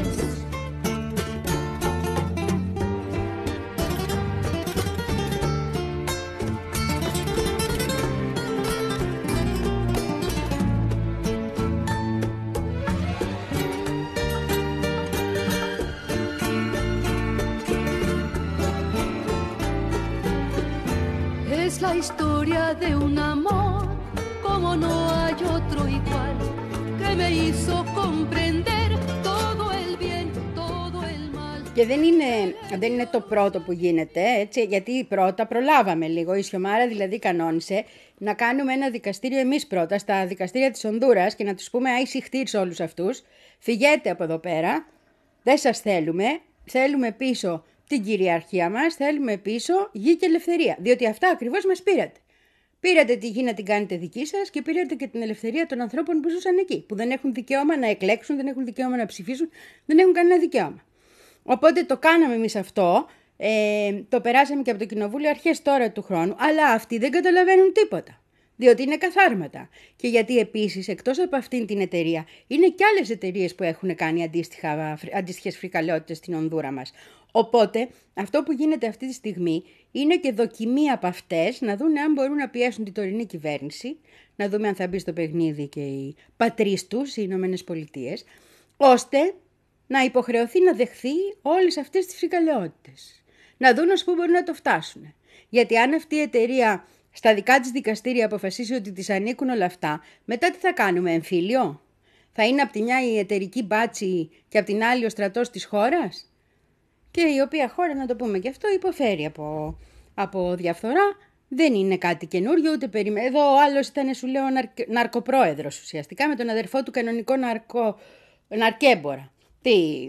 Es la historia de un amor como no hay otro igual, que me hizo comprender todo el bien, todo el mal. Και δεν είναι, δεν είναι το πρώτο που γίνεται, έτσι, γιατί πρώτα προλάβαμε λίγο. Η Σιωμάρα δηλαδή κανόνισε να κάνουμε ένα δικαστήριο εμείς πρώτα στα δικαστήρια της Ονδούρας και να τους πούμε άισι χτύρ σε όλους αυτούς. Φυγέτε από εδώ πέρα, δεν σας θέλουμε, θέλουμε πίσω την κυριαρχία μας, θέλουμε πίσω γη και ελευθερία. Διότι αυτά ακριβώς μας πήρατε. Πήρατε τη γη να την κάνετε δική σας και πήρατε και την ελευθερία των ανθρώπων που ζούσαν εκεί. Που δεν έχουν δικαίωμα να εκλέξουν, δεν έχουν δικαίωμα να ψηφίσουν, δεν έχουν κανένα δικαίωμα. Οπότε το κάναμε εμείς αυτό, ε, το περάσαμε και από το κοινοβούλιο αρχές τώρα του χρόνου, αλλά αυτοί δεν καταλαβαίνουν τίποτα. Διότι είναι καθάρματα. Και γιατί επίσης, εκτός από αυτήν την εταιρεία, είναι και άλλες εταιρείες που έχουν κάνει αντίστοιχες φρικαλαιότητες στην Ονδούρα μας. Οπότε, αυτό που γίνεται αυτή τη στιγμή είναι και δοκιμή από αυτές να δουν αν μπορούν να πιέσουν την τωρινή κυβέρνηση, να δούμε αν θα μπει στο παιχνίδι και οι πατρίς τους, οι Ηνωμένες Πολιτείες, ώστε να υποχρεωθεί να δεχθεί όλες αυτές τις φρικαλαιότητες. Να δουν ως πού μπορούν να το φτάσουν. Γιατί αν αυτή η εταιρεία στα δικά της δικαστήρια αποφασίσει ότι της ανήκουν όλα αυτά, μετά τι θα κάνουμε, εμφύλιο? Θα είναι από τη μια η εταιρική μπάτσι και από την άλλη ο στρατός της χώρας? Και η οποία χώρα, να το πούμε και αυτό, υποφέρει από, από διαφθορά. Δεν είναι κάτι καινούριο, ούτε περιμένει. Εδώ ο άλλος ήταν, σου λέω, ναρκ, ναρκοπρόεδρος ουσιαστικά, με τον αδερφό του κανονικό ναρκο, ναρκέμπορα. Τι,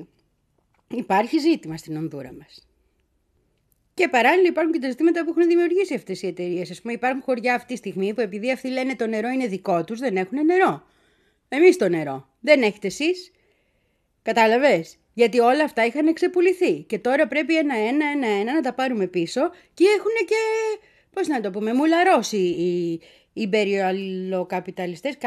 υπάρχει ζήτημα στην Ονδούρα μας. Και παράλληλα υπάρχουν και τα ζητήματα που έχουν δημιουργήσει αυτές οι εταιρείες. Ας πούμε, υπάρχουν χωριά αυτή τη στιγμή που επειδή αυτοί λένε το νερό είναι δικό τους, δεν έχουν νερό. Εμείς το νερό. Δεν έχετε εσείς. Κατάλαβες. Γιατί όλα αυτά είχαν εξεπουληθεί. Και τώρα πρέπει ένα-ένα, ένα-ένα να τα πάρουμε πίσω και έχουν και, πώς να το πούμε, μουλαρώσει οι υπεριαλοκαπιταλιστές,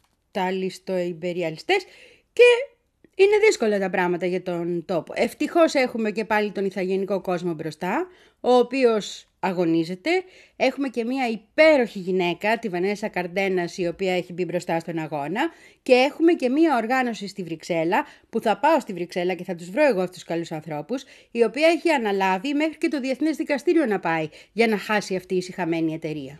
καπιταλιστο-υπεριαλιστές και είναι δύσκολα τα πράγματα για τον τόπο. Ευτυχώς έχουμε και πάλι τον ηθαγενικό κόσμο μπροστά, ο οποίος αγωνίζεται. Έχουμε και μια υπέροχη γυναίκα, τη Βανέσα Καρντένας, η οποία έχει μπει μπροστά στον αγώνα. Και έχουμε και μια οργάνωση στη Βρυξέλλα, που θα πάω στη Βρυξέλλα και θα τους βρω εγώ αυτούς τους καλούς ανθρώπους, η οποία έχει αναλάβει μέχρι και το Διεθνές Δικαστήριο να πάει για να χάσει αυτή η σιχαμένη εταιρεία.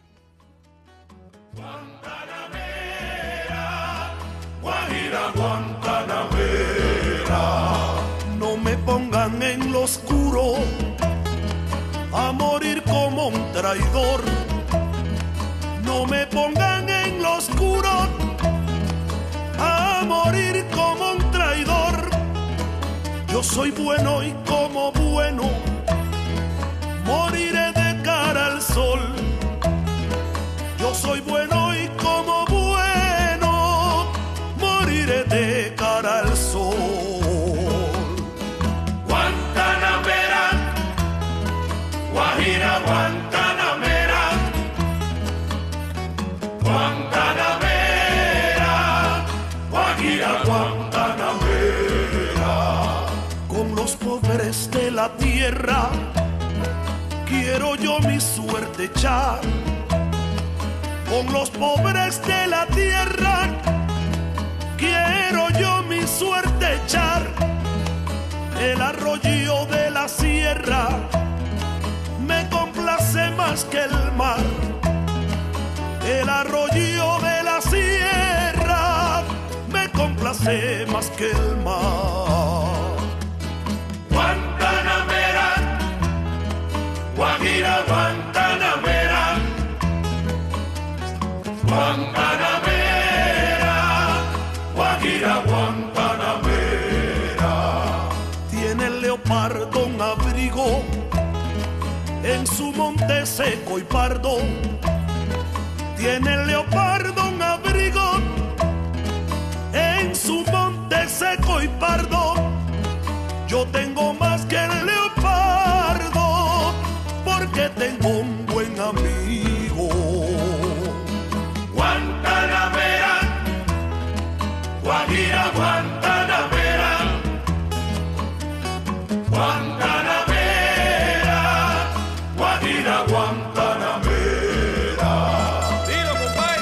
No me pongan en lo oscuro a morir como un traidor. No me pongan en lo oscuro a morir como un traidor. Yo soy bueno y como bueno moriré de cara al sol. Yo soy bueno y como bueno moriré de cara al sol. Guantanamera, Guajira, Guantanamera, Guantanamera, Guajira, Guantanamera. Con los pobres de la tierra quiero yo mi suerte echar. Con los pobres de la tierra quiero yo mi suerte echar. El arroyo de la sierra me complace más que el mar. El arroyo de la sierra me complace más que el mar. Guantanamera, Guajira, Guantanamera, Guantanamera, Guajira, Guantanamera. Tiene el leopardo un abrigo en su monte seco y pardo. Tiene el leopardo un abrigo en su monte seco y pardo. Yo tengo más que el leopardo porque tengo un buen amigo. Guantanamera, Guajira, Guantanamera, Guantanamera, Guajira, Guantanamera. Dilo, compadre.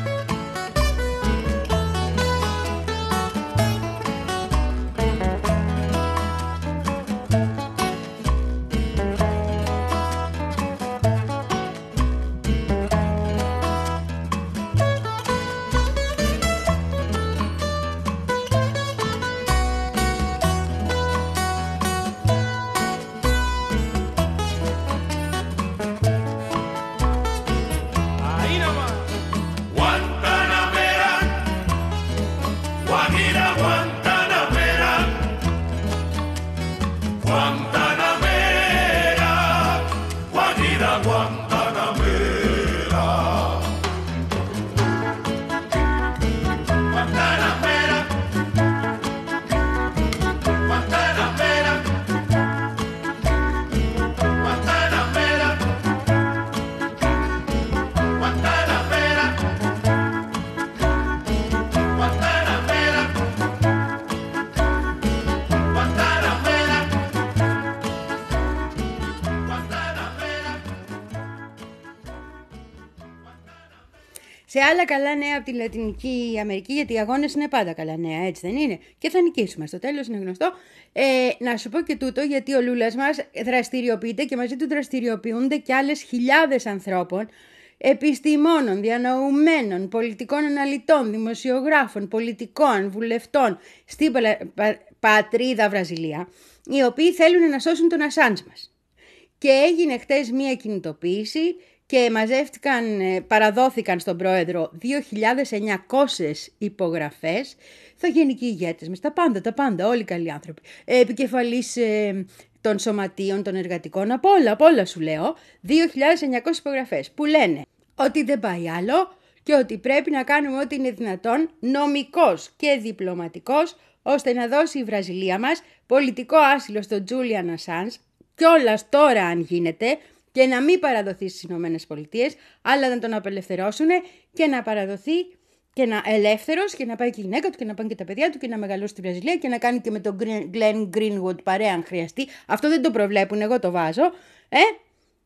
Σε άλλα καλά νέα από τη Λατινική Αμερική, γιατί οι αγώνες είναι πάντα καλά νέα, έτσι δεν είναι? Και θα νικήσουμε, στο τέλος είναι γνωστό. Ε, να σου πω και τούτο, γιατί ο Λούλας μας δραστηριοποιείται και μαζί του δραστηριοποιούνται και άλλες χιλιάδες ανθρώπων, επιστημόνων, διανοουμένων, πολιτικών αναλυτών, δημοσιογράφων, πολιτικών, βουλευτών στην πα, πα, πατρίδα Βραζιλία, οι οποίοι θέλουν να σώσουν τον Ασάντζ μας. Και έγινε χτες μία κινητοποίηση και μαζεύτηκαν, παραδόθηκαν στον πρόεδρο δύο χιλιάδες εννιακόσιες υπογραφές, θα γενικοί ηγέτες μας, τα πάντα, τα πάντα, όλοι καλοί άνθρωποι, επικεφαλής ε, των σωματείων, των εργατικών, από όλα, από όλα σου λέω, δύο χιλιάδες εννιακόσιες υπογραφές που λένε ότι δεν πάει άλλο και ότι πρέπει να κάνουμε ό,τι είναι δυνατόν νομικός και διπλωματικός, ώστε να δώσει η Βραζιλία μας πολιτικό άσυλο στον Τζούλιαν Ασάντζ, κιόλας τώρα αν γίνεται, και να μην παραδοθεί στις Ηνωμένες Πολιτείες, αλλά να τον απελευθερώσουν και να παραδοθεί και να ελεύθερος και να πάει και η γυναίκα του και να πάνε και τα παιδιά του και να μεγαλώσει στη Βραζιλία και να κάνει και με τον Glenn Greenwood παρέα αν χρειαστεί. Αυτό δεν το προβλέπουν, εγώ το βάζω. Ε?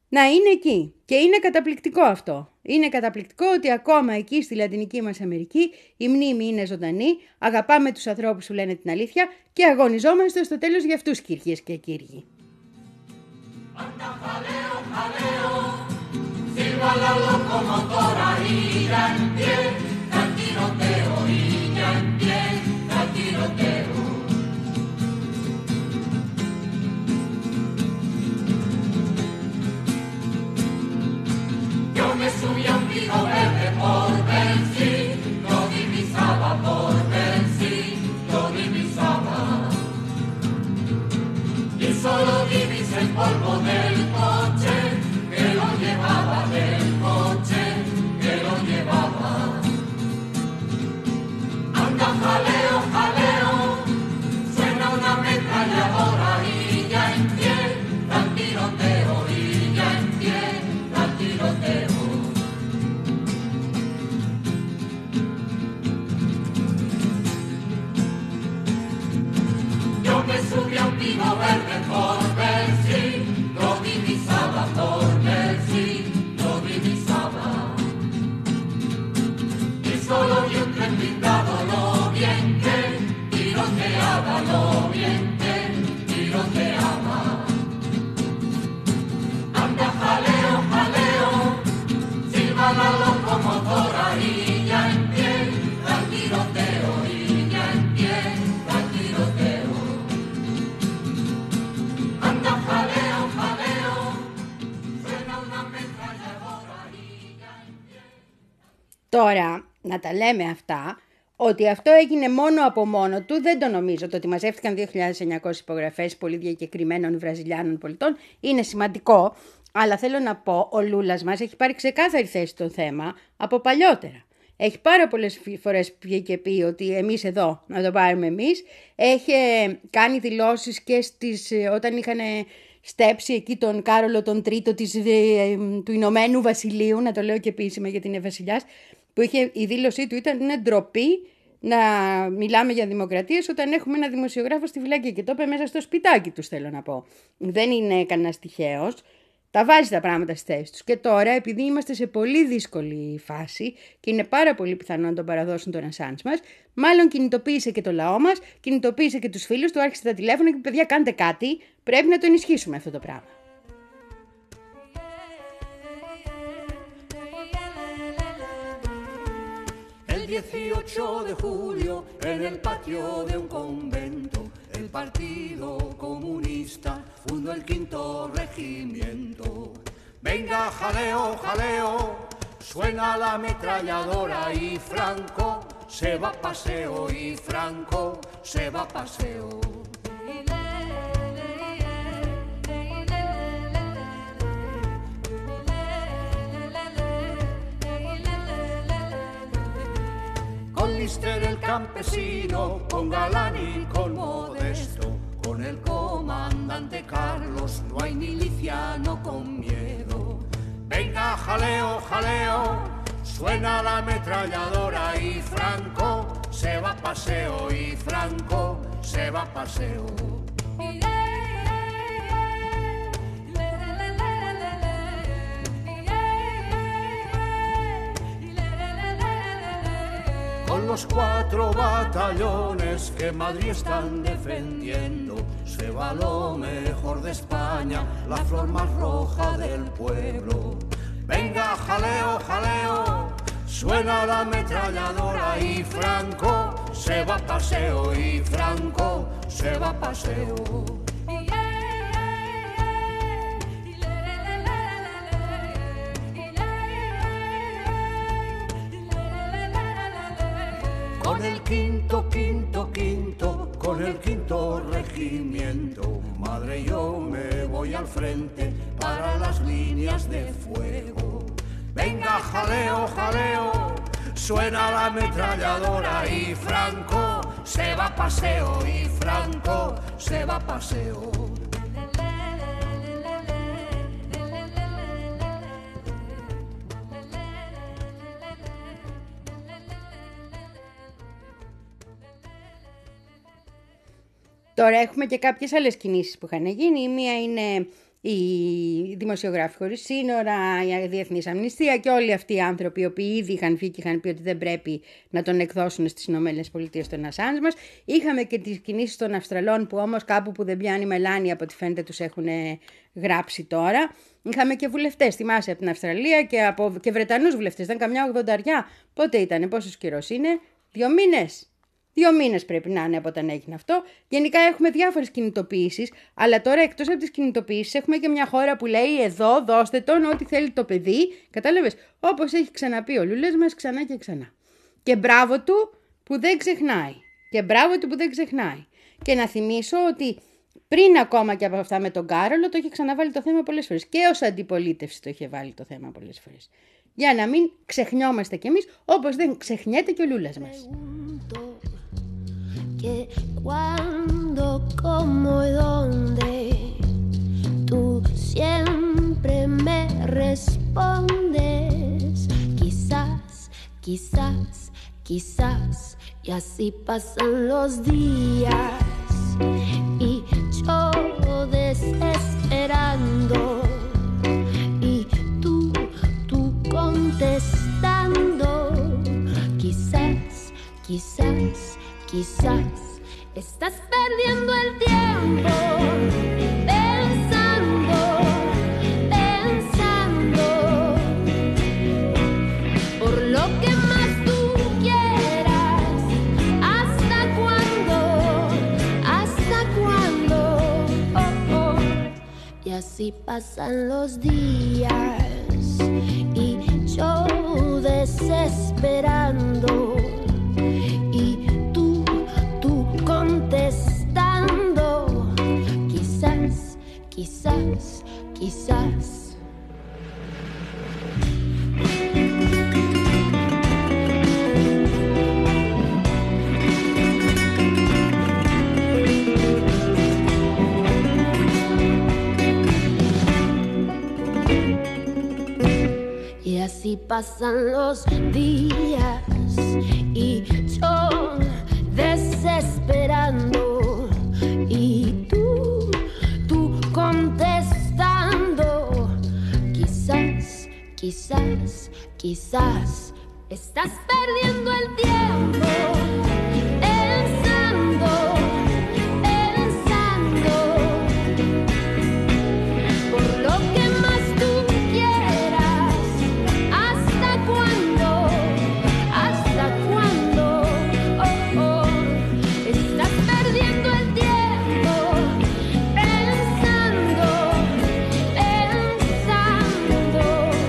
να είναι εκεί. Και είναι καταπληκτικό αυτό. Είναι καταπληκτικό ότι ακόμα εκεί στη Λατινική μας Αμερική η μνήμη είναι ζωντανή, αγαπάμε τους ανθρώπους που λένε την αλήθεια και αγωνιζόμαστε στο τέλος για αυτούς, κυρίες και κύριοι. Yo me subí a un pico verde por ver si lo divisaba, por ver si lo divisaba. Y solo divisé el polvo del coche que lo llevaba, del coche que lo llevaba. Anda jaleo, jaleo, suena una ametralladora y ya empieza el tiroteo, y ya empieza el tiroteo. Yo me subí a un pino verde por ver si lo divisaba, por ver si lo divisaba. Y solo vi un tren blindado, lo bien que tiroteaba, lo bien que tiroteaba. Anda jaleo, jaleo, silba la locomotora y ya empieza el tiroteo, y ya empieza el tiroteo. Anda jaleo, jaleo, suena una ametralladora y ya empieza. Τώρα, να τα λέμε αυτά, ότι αυτό έγινε μόνο από μόνο του, δεν το νομίζω. Το ότι μαζεύτηκαν δύο χιλιάδες εννιακόσιες υπογραφές πολύ διακεκριμένων Βραζιλιάνων πολιτών είναι σημαντικό, αλλά θέλω να πω, ο Λούλας μας έχει πάρει ξεκάθαρη θέση στο θέμα από παλιότερα. Έχει πάρα πολλές φορές βγει και πει ότι εμείς εδώ να το πάρουμε εμείς. Έχει κάνει δηλώσεις και στις, όταν είχαν στέψει εκεί τον Κάρολο τον Τρίτο της, του Ηνωμένου Βασιλείου, να το λέω και επίσημα γιατί είναι βασιλιάς, που είχε, η δήλωσή του ήταν είναι ντροπή να μιλάμε για δημοκρατίες όταν έχουμε ένα δημοσιογράφο στη φυλακή, και το είπε μέσα στο σπιτάκι τους, θέλω να πω. Δεν είναι κανένας τυχαίος. Τα βάζει τα πράγματα στις θέσεις τους. Και τώρα, επειδή είμαστε σε πολύ δύσκολη φάση και είναι πάρα πολύ πιθανό να τον παραδώσουν τον Ασάντζ μας, μάλλον κινητοποίησε και το λαό μας, κινητοποίησε και τους φίλους του, άρχισε τα τηλέφωνα και παιδιά, κάντε κάτι, πρέπει να το ενισχύσουμε αυτό το πράγμα. El dieciocho de julio, en el patio de un convento, el Partido Comunista fundó el quinto regimiento. Venga, jaleo, jaleo, suena la ametralladora y Franco se va a paseo, y Franco se va a paseo. Con Lister el campesino, con Galán y con Modesto, con el comandante Carlos, no hay miliciano con miedo. Venga, jaleo, jaleo, suena la ametralladora y Franco se va a paseo, y Franco se va a paseo. Con los cuatro batallones que Madrid están defendiendo, se va lo mejor de España, la flor más roja del pueblo. Venga, jaleo, jaleo, suena la ametralladora y Franco se va a paseo, y Franco se va a paseo. Con el quinto, quinto, quinto, con el quinto regimiento, madre, yo me voy al frente para las líneas de fuego. Venga, jaleo, jaleo, suena la ametralladora y Franco se va a paseo, y Franco se va a paseo. Τώρα έχουμε και κάποιες άλλες κινήσεις που είχαν γίνει. Η μία είναι οι δημοσιογράφοι χωρίς σύνορα, η Διεθνής Αμνηστία και όλοι αυτοί οι άνθρωποι οι οποίοι ήδη είχαν φύγει και είχαν πει ότι δεν πρέπει να τον εκδώσουν στις Ηνωμένες Πολιτείες τον Ασάνζ μας. Είχαμε και τις κινήσεις των Αυστραλών που όμως κάπου που δεν πιάνει μελάνη από ό,τι φαίνεται τους έχουν γράψει τώρα. Είχαμε και βουλευτές, θυμάσαι, από την Αυστραλία και, από, και Βρετανούς βουλευτές, ήταν καμιά ογδονταριά. Πότε ήτανε, πόσος καιρός είναι, δύο μήνες. Δύο μήνες πρέπει να είναι από όταν έγινε αυτό. Γενικά έχουμε διάφορες κινητοποιήσεις, αλλά τώρα εκτός από τις κινητοποιήσεις έχουμε και μια χώρα που λέει εδώ δώστε τον ό,τι θέλει το παιδί. Κατάλαβες, όπως έχει ξαναπεί ο Λούλας μας ξανά και ξανά. Και μπράβο του που δεν ξεχνάει. Και μπράβο του που δεν ξεχνάει. Και να θυμίσω ότι πριν ακόμα και από αυτά με τον Κάρολο το είχε ξαναβάλει το θέμα πολλές φορές. Και ως αντιπολίτευση το είχε βάλει το θέμα πολλές φορές. Για να μην ξεχνιόμαστε κι εμείς όπως δεν ξεχνιέται και ο Λούλας μας. Que cuando, cómo y dónde tú siempre me respondes, quizás, quizás, quizás, y así pasan los días y yo desesperando y tú, tú contestando, quizás, quizás. Quizás estás perdiendo el tiempo pensando, pensando por lo que más tú quieras. ¿Hasta cuándo? ¿Hasta cuándo? Oh, oh. Y así pasan los días y yo desesperando. Contestando, quizás, quizás, quizás. Y así pasan los días y yo desesperando y tú, tú contestando, quizás, quizás, quizás estás perdiendo el tiempo pensando, pensando por lo que más tú quieras. ¿Hasta cuándo? ¿Hasta cuándo? Oh, oh. Estás perdiendo el tiempo pensando, pensando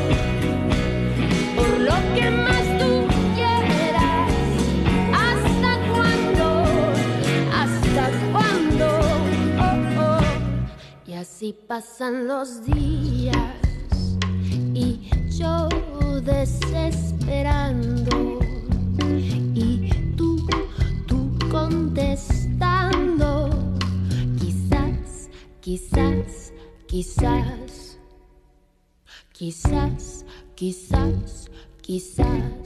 por lo que más tú quieras. ¿Hasta cuándo? ¿Hasta cuándo? Oh, oh. Y así pasan los días y yo desesperando y tú contestando, quizás, quizás, quizás, quizás, quizás, quizás,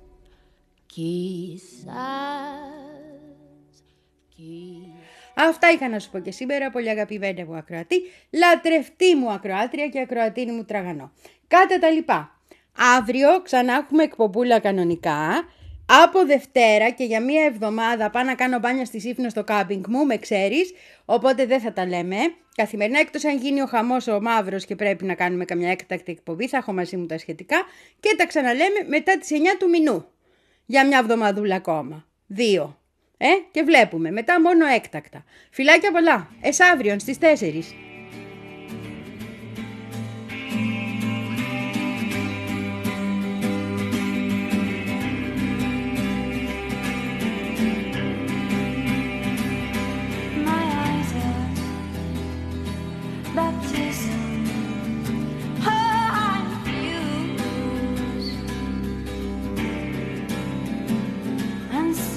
quizás. Αυτά είχα να σου πω και σήμερα, πολύ αγαπημένη μου ακροατή, λατρευτή μου ακροάτρια και ακροατίνη μου τραγανό. Κάτε τα λοιπά. Αύριο ξανά έχουμε εκπομπούλα κανονικά. Από Δευτέρα και για μία εβδομάδα πάω να κάνω μπάνια στη Σύφνο στο κάμπινγκ μου, με ξέρεις, οπότε δεν θα τα λέμε καθημερινά, εκτός αν γίνει ο χαμός ο μαύρος και πρέπει να κάνουμε καμιά έκτακτη εκπομπή, θα έχω μαζί μου τα σχετικά και τα ξαναλέμε μετά τις εννιά του μηνού, για μια εβδομαδούλα ακόμα, δύο, ε, και βλέπουμε, μετά μόνο έκτακτα. Φιλάκια πολλά, εσαύριον στις τέσσερις.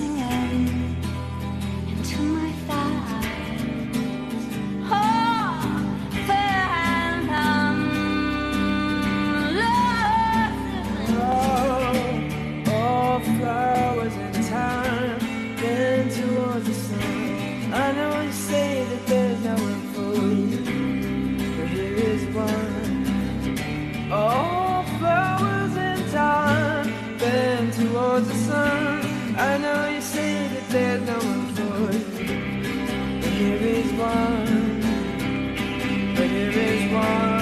Oh one, but here is one.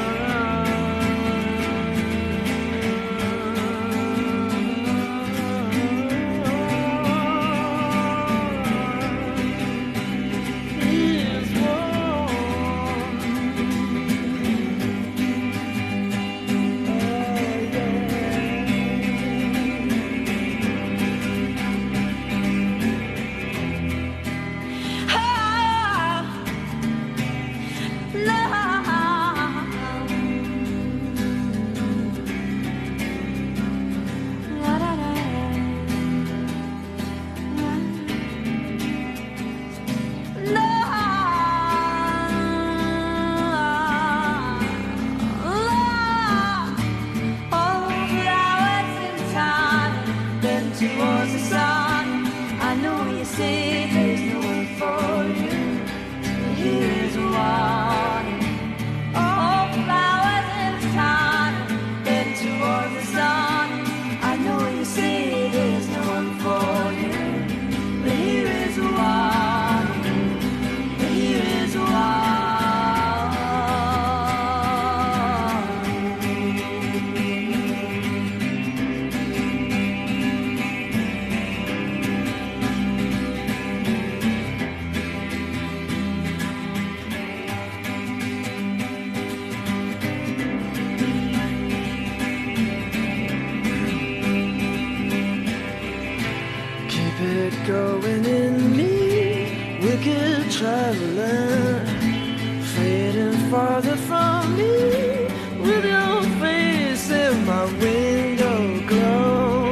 Going in me, wicked traveler, fading farther from me, with your face in my window glow.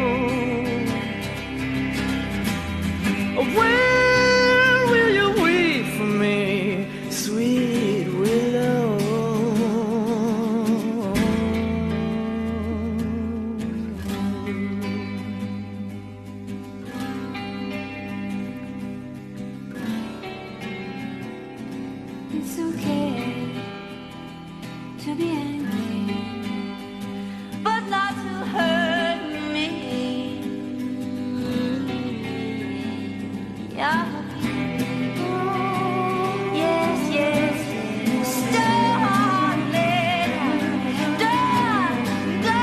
Where will you wait for me, sweet willow? It's okay to be angry, but not to hurt me. Yeah. Yes, yes, yes. Darling, darling,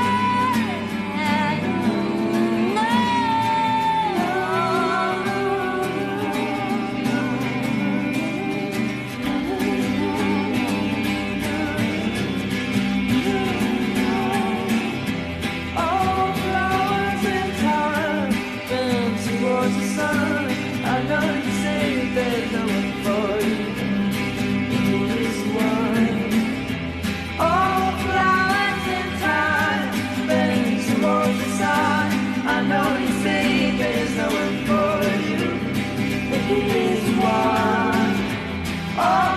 Oh